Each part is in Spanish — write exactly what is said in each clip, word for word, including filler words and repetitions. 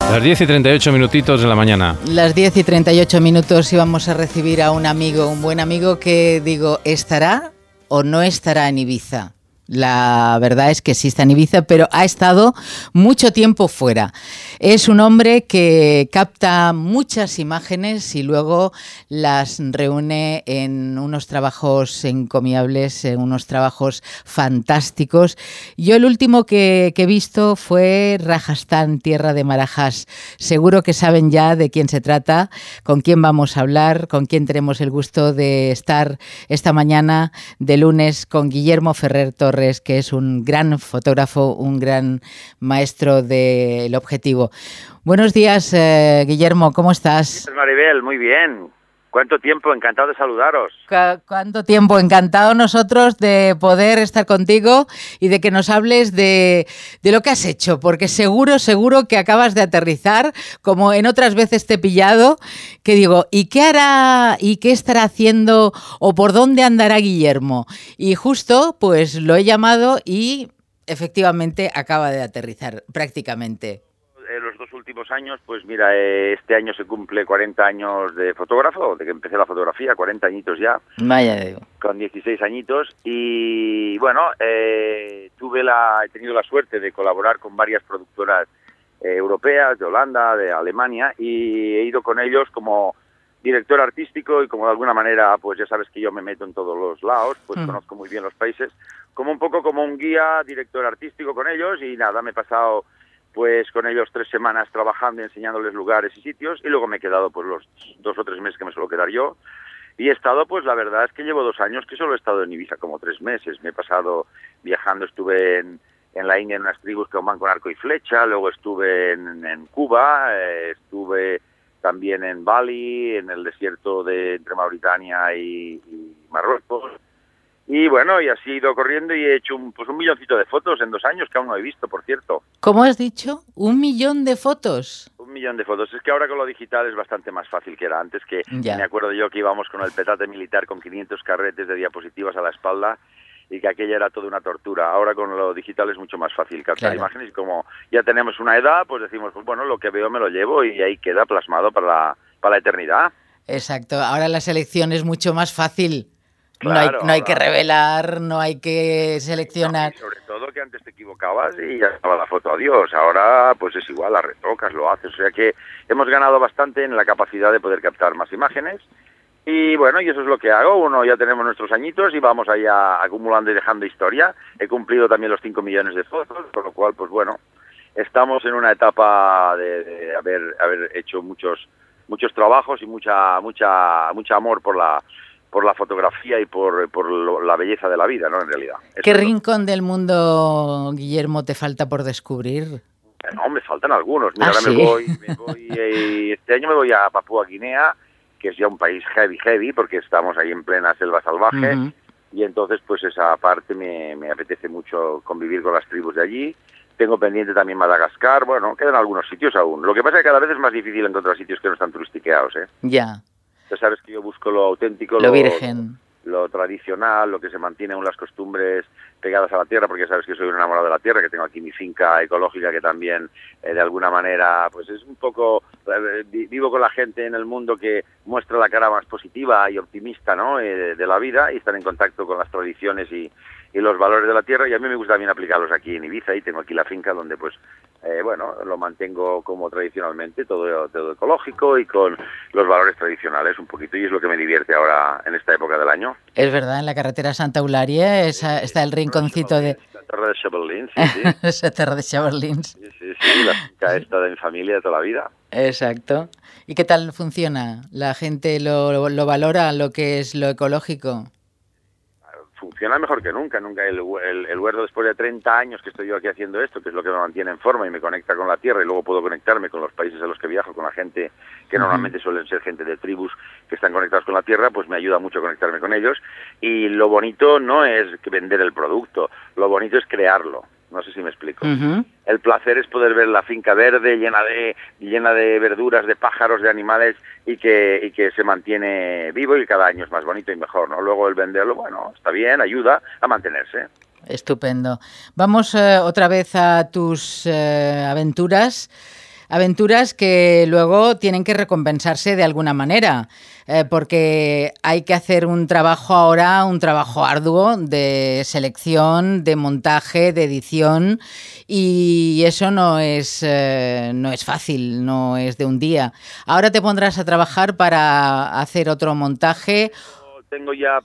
Las diez y treinta y ocho minutitos de la mañana. Las diez y treinta y ocho minutos íbamos a recibir a un amigo, un buen amigo que, digo, ¿estará o no estará en Ibiza? La verdad es que sí está en Ibiza, pero ha estado mucho tiempo fuera. Es un hombre que capta muchas imágenes y luego las reúne en unos trabajos encomiables, en unos trabajos fantásticos. Yo el último que, que he visto fue Rajastán, tierra de Marajás. Seguro que saben ya de quién se trata, con quién vamos a hablar, con quién tenemos el gusto de estar esta mañana de lunes con Guillermo Ferrer Torres, que es un gran fotógrafo, un gran maestro del objetivo. Buenos días, eh, Guillermo, ¿cómo estás? Maribel, muy bien. ¿Cuánto tiempo? Encantado de saludaros. ¿Cu- ¿Cuánto tiempo? Encantado nosotros de poder estar contigo y de que nos hables de, de lo que has hecho, porque seguro, seguro que acabas de aterrizar, como en otras veces te he pillado, que digo, ¿y qué hará y qué estará haciendo o por dónde andará Guillermo? Y justo, pues lo he llamado y efectivamente acaba de aterrizar prácticamente. En los dos últimos años, pues mira, eh, este año se cumple cuarenta años de fotógrafo, de que empecé la fotografía, cuarenta añitos ya. Vaya, digo. Con dieciséis añitos y bueno, eh, tuve la, he tenido la suerte de colaborar con varias productoras eh, europeas, de Holanda, de Alemania, y he ido con ellos como director artístico y como de alguna manera, pues ya sabes que yo me meto en todos los lados, pues mm. conozco muy bien los países, como un poco como un guía, director artístico con ellos y nada, me he pasado pues con ellos tres semanas trabajando y enseñándoles lugares y sitios y luego me he quedado pues los dos o tres meses que me suelo quedar yo y he estado pues la verdad es que llevo dos años que solo he estado en Ibiza como tres meses, me he pasado viajando, estuve en, en la India en unas tribus que van con arco y flecha, luego estuve en, en Cuba, eh, estuve también en Bali, en el desierto de entre Mauritania y, y Marruecos. Y bueno, y así he ido corriendo y he hecho un, pues un milloncito de fotos en dos años que aún no he visto, por cierto. ¿Cómo has dicho? ¿Un millón de fotos? Un millón de fotos. Es que ahora con lo digital es bastante más fácil que era antes, que ya. Me acuerdo yo que íbamos con el petate militar con quinientos carretes de diapositivas a la espalda y que aquella era toda una tortura. Ahora con lo digital es mucho más fácil captar claro. imágenes y como ya tenemos una edad, pues decimos, pues bueno, lo que veo me lo llevo y ahí queda plasmado para la, para la eternidad. Exacto. Ahora la selección es mucho más fácil. Claro, no, hay, no hay que revelar, no hay que seleccionar. No, sobre todo que antes te equivocabas y ya estaba la foto, adiós. Ahora pues es igual, la retocas, lo haces. O sea que hemos ganado bastante en la capacidad de poder captar más imágenes. Y bueno, y eso es lo que hago. Uno, ya tenemos nuestros añitos y vamos allá acumulando y dejando historia. He cumplido también los cinco millones de fotos, por lo cual, pues bueno, estamos en una etapa de, de haber, haber hecho muchos muchos trabajos y mucha mucha mucha amor por la por la fotografía y por, por lo, la belleza de la vida, ¿no? En realidad. Eso ¿Qué es rincón lo... del mundo, Guillermo, te falta por descubrir? No, me faltan algunos. Mira, ¿Ah, ahora sí? me voy, me voy eh, este año me voy a Papúa Guinea, que es ya un país heavy, heavy, porque estamos ahí en plena selva salvaje, uh-huh. y entonces pues esa parte me, me apetece mucho convivir con las tribus de allí. Tengo pendiente también Madagascar, bueno, quedan algunos sitios aún. Lo que pasa es que cada vez es más difícil encontrar sitios que no están turistiqueados, ¿eh? Ya. Ya sabes que yo busco lo auténtico, lo, lo virgen, lo tradicional, lo que se mantiene aún las costumbres pegadas a la tierra, porque ya sabes que soy un enamorado de la tierra, que tengo aquí mi finca ecológica que también eh, de alguna manera pues es un poco, eh, vivo con la gente en el mundo que muestra la cara más positiva y optimista, ¿no? eh, de la vida y están en contacto con las tradiciones y, y los valores de la tierra y a mí me gusta también aplicarlos aquí en Ibiza y tengo aquí la finca donde pues Eh, bueno, lo mantengo como tradicionalmente, todo, todo ecológico y con los valores tradicionales un poquito, y es lo que me divierte ahora en esta época del año. Es verdad, en la carretera Santa Eulalia esa, está el rinconcito de... La terra de Chaberlins, sí, sí. Esa terra de Chaberlins. Sí, sí, sí, la finca esta de mi familia de toda la vida. Exacto. ¿Y qué tal funciona? ¿La gente lo, lo valora, lo que es lo ecológico? Funciona mejor que nunca, nunca el, el, el huerto después de treinta años que estoy yo aquí haciendo esto, que es lo que me mantiene en forma y me conecta con la tierra y luego puedo conectarme con los países a los que viajo, con la gente que uh-huh. normalmente suelen ser gente de tribus que están conectados con la tierra, pues me ayuda mucho a conectarme con ellos y lo bonito no es que vender el producto, lo bonito es crearlo. No sé si me explico. Uh-huh. El placer es poder ver la finca verde, llena de llena de verduras, de pájaros, de animales y que y que se mantiene vivo y cada año es más bonito y mejor, ¿no? Luego el venderlo, bueno, está bien, ayuda a mantenerse. Estupendo. Vamos eh, otra vez a tus eh, aventuras. Aventuras que luego tienen que recompensarse de alguna manera, eh, porque hay que hacer un trabajo ahora, un trabajo arduo de selección, de montaje, de edición, y eso no es, eh, no es fácil, no es de un día. Ahora te pondrás a trabajar para hacer otro montaje. Tengo ya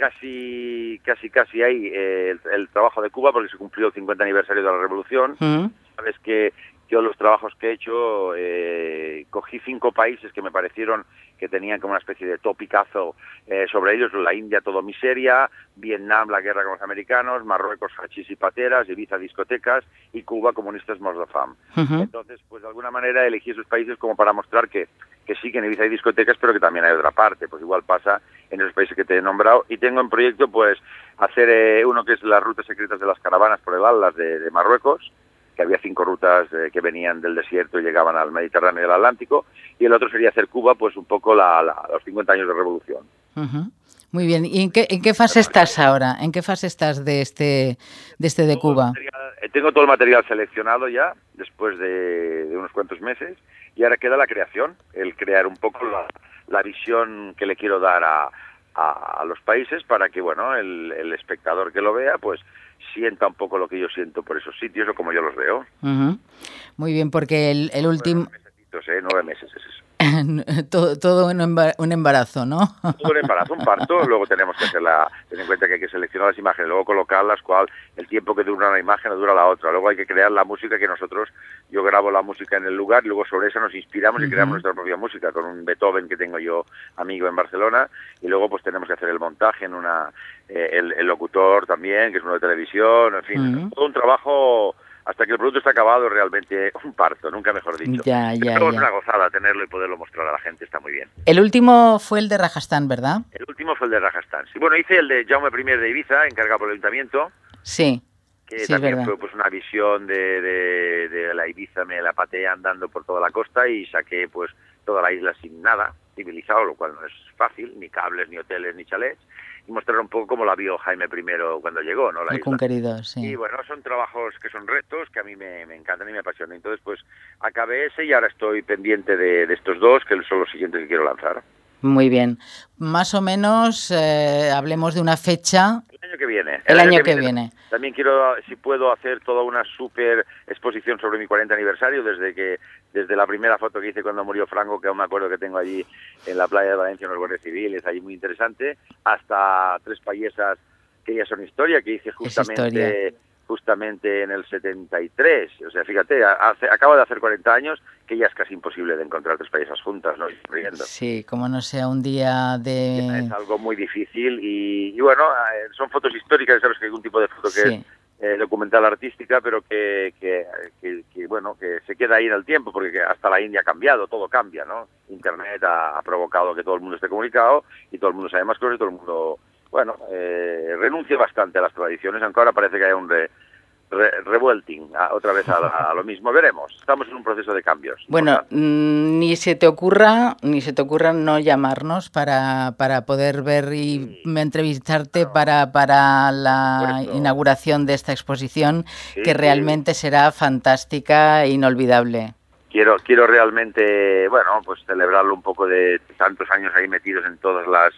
casi, casi, casi ahí eh, el, el trabajo de Cuba, porque se cumplió el cincuenta aniversario de la Revolución. ¿Mm? Sabes que yo los trabajos que he hecho, eh, cogí cinco países que me parecieron que tenían como una especie de topicazo eh, sobre ellos: la India, todo miseria; Vietnam, la guerra con los americanos; Marruecos, hachís y pateras; Ibiza, discotecas; y Cuba, comunistas, mort de fam. Uh-huh. Entonces, pues de alguna manera elegí esos países como para mostrar que, que sí, que en Ibiza hay discotecas, pero que también hay otra parte. Pues igual pasa en esos países que te he nombrado. Y tengo en proyecto pues hacer eh, uno que es las rutas secretas de las caravanas por el Atlas de, de Marruecos, que había cinco rutas eh, que venían del desierto y llegaban al Mediterráneo y al Atlántico, y el otro sería hacer Cuba, pues un poco la, la, los cincuenta años de revolución. Uh-huh. Muy bien. ¿Y en qué, en qué fase estás ahora? ¿En qué fase estás de este de, este de Cuba? Material, tengo todo el material seleccionado ya, después de, de unos cuantos meses, y ahora queda la creación, el crear un poco la, la visión que le quiero dar a, a, a los países, para que, bueno, el, el espectador que lo vea, pues sienta un poco lo que yo siento por esos sitios o como yo los veo. Uh-huh. Muy bien, porque el, el último... Nueve meses, ¿eh? Nueve meses es eso. todo, todo un embarazo, ¿no? Todo un embarazo, un parto. Luego tenemos que hacer la... Ten en cuenta que hay que seleccionar las imágenes, luego colocarlas, cual el tiempo que dura una imagen no dura la otra. Luego hay que crear la música que nosotros... Yo grabo la música en el lugar y luego sobre esa nos inspiramos y uh-huh. creamos nuestra propia música con un Beethoven que tengo yo amigo en Barcelona, y luego pues tenemos que hacer el montaje en una... Eh, el, el locutor también, que es uno de televisión, en fin, uh-huh. todo un trabajo... Hasta que el producto está acabado, realmente un parto, nunca mejor dicho. Ya, ya, Pero ya. es una gozada tenerlo y poderlo mostrar a la gente, está muy bien. El último fue el de Rajastán, ¿verdad? El último fue el de Rajastán. Sí, bueno, hice el de Jaume primero de Ibiza, encargado por el ayuntamiento. Sí. Que sí, también fue pues una visión de, de, de la Ibiza, me la pateé andando por toda la costa y saqué pues toda la isla sin nada, civilizado, lo cual no es fácil, ni cables, ni hoteles, ni chalets. Y mostrar un poco cómo la vio Jaime primero cuando llegó, ¿no? La isla. Conquerido, sí. Y bueno, son trabajos que son retos, que a mí me, me encantan y me apasionan. Entonces, pues, acabé ese y ahora estoy pendiente de, de estos dos, que son los siguientes que quiero lanzar. Muy bien. Más o menos, eh, hablemos de una fecha. El año que viene. El, el año, año que, que viene. viene. También quiero, si puedo, hacer toda una súper exposición sobre mi cuarenta aniversario, desde que desde la primera foto que hice cuando murió Franco, que aún me acuerdo que tengo allí en la playa de Valencia, en los guardias civiles, allí muy interesante, hasta Tres Payesas, que ya son historia, que hice justamente justamente en el setenta y tres. O sea, fíjate, hace, acabo de hacer cuarenta años, que ya es casi imposible de encontrar tres paisas juntas, ¿no? Riendo. Sí, como no sea un día de... Es algo muy difícil y, y bueno, son fotos históricas, sabes que hay un tipo de foto que sí. es eh, documental artística, pero que, que, que, que, bueno, que se queda ahí en el tiempo, porque hasta la India ha cambiado, todo cambia, ¿no? Internet ha, ha provocado que todo el mundo esté comunicado y todo el mundo sabe más cosas y todo el mundo... Bueno, eh, renuncia bastante a las tradiciones, aunque ahora parece que hay un re, re, revuelting, a, otra vez a, a lo mismo. Veremos, estamos en un proceso de cambios. Bueno, mmm, ni se te ocurra, ni se te ocurra no llamarnos para, para poder ver y sí. entrevistarte no. para, para la inauguración de esta exposición, sí, que realmente sí. será fantástica e inolvidable. Quiero, quiero realmente, bueno, pues celebrarlo un poco de tantos años ahí metidos en todas las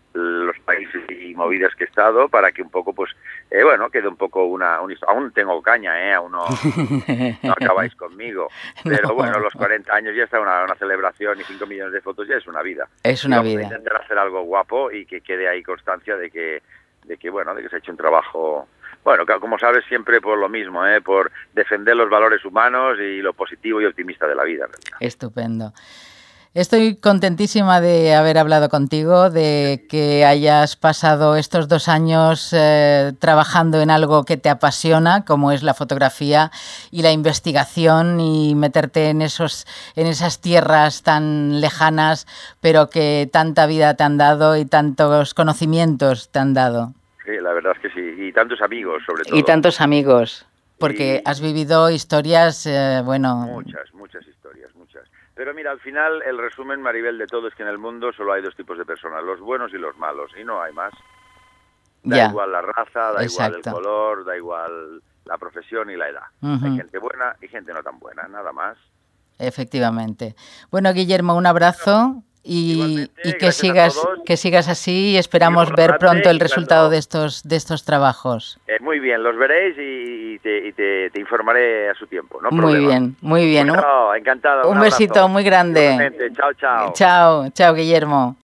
los países y movidas que he estado, para que un poco, pues, eh, bueno, quede un poco una, una... Aún tengo caña, ¿eh? Aún no, no acabáis conmigo. Pero no. Bueno, los cuarenta años ya está una, una celebración y cinco millones de fotos ya es una vida. Es una vida. Intentar hacer algo guapo y que quede ahí constancia de que, de que, bueno, de que se ha hecho un trabajo... Bueno, como sabes, siempre por lo mismo, ¿eh? Por defender los valores humanos y lo positivo y optimista de la vida. En realidad. Estupendo. Estoy contentísima de haber hablado contigo, de que hayas pasado estos dos años eh, trabajando en algo que te apasiona, como es la fotografía y la investigación, y meterte en esos, en esas tierras tan lejanas, pero que tanta vida te han dado y tantos conocimientos te han dado. Sí, la verdad es que sí, y tantos amigos sobre todo. Y tantos amigos, porque y... has vivido historias, eh, bueno... Muchas, muchas historias, muchas. Pero mira, al final el resumen, Maribel, de todo es que en el mundo solo hay dos tipos de personas, los buenos y los malos, y no hay más. Da ya. igual la raza, da Exacto. igual el color, da igual la profesión y la edad. Uh-huh. Hay gente buena y gente no tan buena, nada más. efectivamente. Bueno, Guillermo, un abrazo. Y, y que sigas que sigas así y esperamos ver pronto el resultado cuando... de estos de estos trabajos. Eh, muy bien, los veréis y te, y te, te informaré a su tiempo. No muy problema. bien, muy bien. Bueno, encantado. Un, un besito muy grande. Chao, chao. Chao, chao, Guillermo.